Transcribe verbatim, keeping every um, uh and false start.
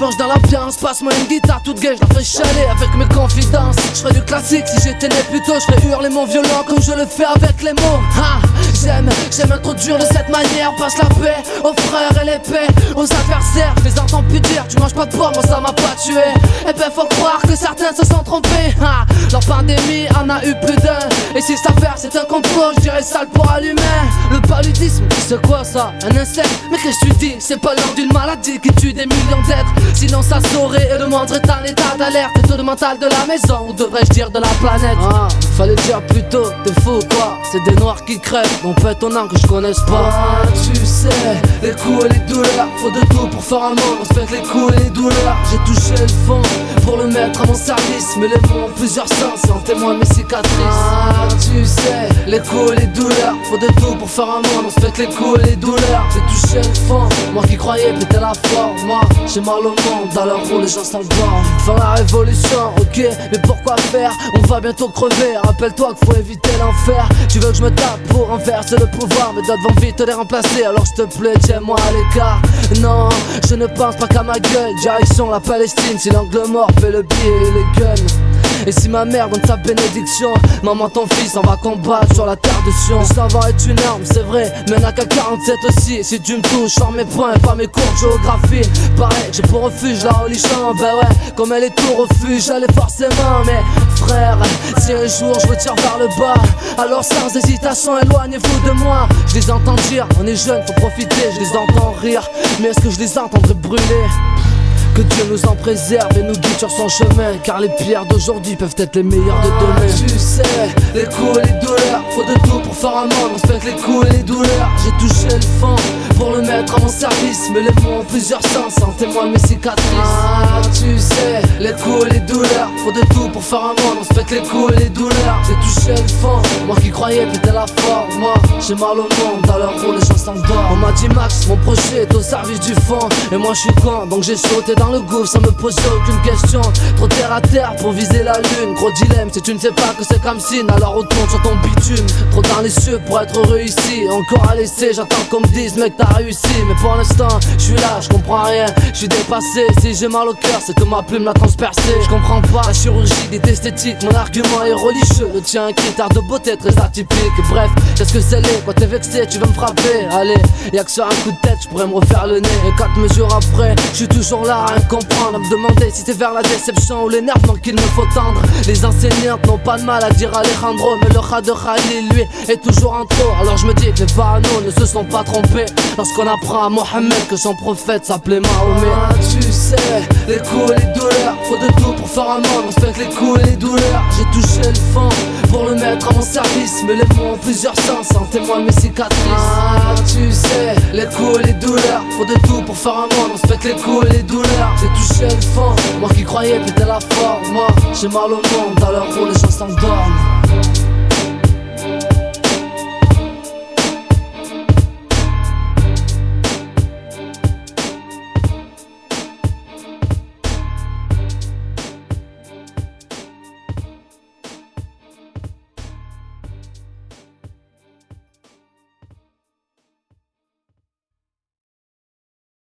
plonge dans l'ambiance, passe-moi une guitare toute gaie, je la fais chialer avec mes confidences. Je ferais du classique si j'étais né plus tôt, je ferais hurler mon violon comme je le fais avec les mots. Ah, j'aime, j'aime introduire de cette manière, passe la paix aux frères et l'épée aux adversaires. Je les entends plus dire, tu manges pas de porc, moi ça m'a pas tué. Et ben faut croire que certains se sont trompés. Ah, leur pandémie en a eu plus d'un. Et si ça fait c'est un complot, je dirais sale pour allumer. Le paludisme, c'est quoi ça? Un insecte? Mais qu'est-ce que tu dis? C'est pas l'heure d'une maladie qui tue des millions d'êtres. Sinon ça saurait et le monde serait en état d'alerte. Et tout le mental de la maison, ou devrais-je dire de la planète? Ah, fallait dire plus tôt, t'es fou quoi? C'est des noirs qui crèvent, donc pas étonnant que je connaisse pas. Ah, tu sais, les coups et les douleurs, faut de tout pour faire un monde. Respecte les coups et les douleurs. J'ai touché le fond pour le mettre à mon service, mais les mots ont plusieurs sens et en témoignent mes cicatrices. Ah, tu sais, les coups et les douleurs, faut de tout pour faire un monde. Respecte les coups et les douleurs. J'ai touché le fond, moi qui croyais péter la forme. Moi, j'ai mal au monde, dans leur rôle les gens s'endorment. Faire la révolution, ok, mais pourquoi faire? On va bientôt crever, rappelle-toi qu'il faut éviter l'enfer. Tu veux que je me tape pour renverser le pouvoir, mais d'autres vont vite te les remplacer, alors s'il te plaît, tiens-moi à l'écart. Non, je ne pense pas qu'à ma gueule, direction la Palestine, si l'angle mort fait le billet et les guns. Et si ma mère donne sa bénédiction, maman ton fils on va combattre sur la terre de Sion. Le savoir est une arme, c'est vrai, mais n'a qu'à quarante-sept aussi. Si tu me touches, sors mes points, pas mes cours de géographie. Pareil, j'ai pour refuge la religion, ben ouais, comme elle est tout refuge, elle est forcément. Mais frère, si un jour je me tire vers le bas, alors sans hésitation éloignez-vous de moi. Je les entends dire, on est jeunes, faut profiter, je les entends rire, mais est-ce que je les entendrai brûler? Que Dieu nous en préserve et nous guide sur son chemin, car les pierres d'aujourd'hui peuvent être les meilleures de demain. Tu sais, les coups et les douleurs, faut de tout pour faire un monde. Respecte les coups et les douleurs. J'ai touché le fond pour le mettre à mon service, mais les mots ont plusieurs sens, en témoignent mes cicatrices. Ah, tu sais, les coups et les douleurs, faut de tout pour faire un monde. Respecte les coups et les douleurs. J'ai touché le fond, moi qui croyais péter la forme. Moi, j'ai mal au monde, dans leur rôle les gens s'endorment. On m'a dit Max, mon projet est au service du fond, et moi je suis con, donc j'ai sauté dans le gouffre sans me poser aucune question. Trop terre à terre pour viser la lune. Gros dilemme, si tu ne sais pas que c'est comme signe, alors retourne sur ton bitume. Trop dans les cieux pour être heureux ici. Encore à laisser, j'attends qu'on me dise mec t'as réussi. Mais pour l'instant, je suis là, je comprends rien, je suis dépassé. Si j'ai mal au cœur, c'est que ma plume l'a transpercé. Je comprends pas la chirurgie des esthétiques. Mon argument est religieux, le tien un critère de beauté très atypique. Bref, qu'est-ce que c'est laid, quand t'es vexé, tu veux me frapper. Allez, y'a que sur un coup de tête, je pourrais me refaire le nez. Et quatre mesures après, je suis toujours là à comprendre, à me demander si c'est vers la déception ou les nerfs non qu'il me faut tendre. Les enseignantes n'ont pas de mal à dire Alejandro, mais le rat de Khalil lui est toujours en trop. Alors je me dis que les parano ne se sont pas trompés lorsqu'on apprend à Mohammed que son prophète s'appelait Mahomet. Ah, tu sais, les coups et les douleurs, faut de tout pour faire un monde. Respecte les coups et les douleurs. J'ai touché le fond pour le mettre à mon service, mais les mots ont plusieurs sens, en témoignent mes cicatrices. Ah, tu sais, les coups et les douleurs, faut de tout pour faire un monde. Respecte les coups et les douleurs. J'ai touché le fond, moi qui croyais péter la forme. Moi, j'ai mal au monde, dans leur rôle les gens s'endorment.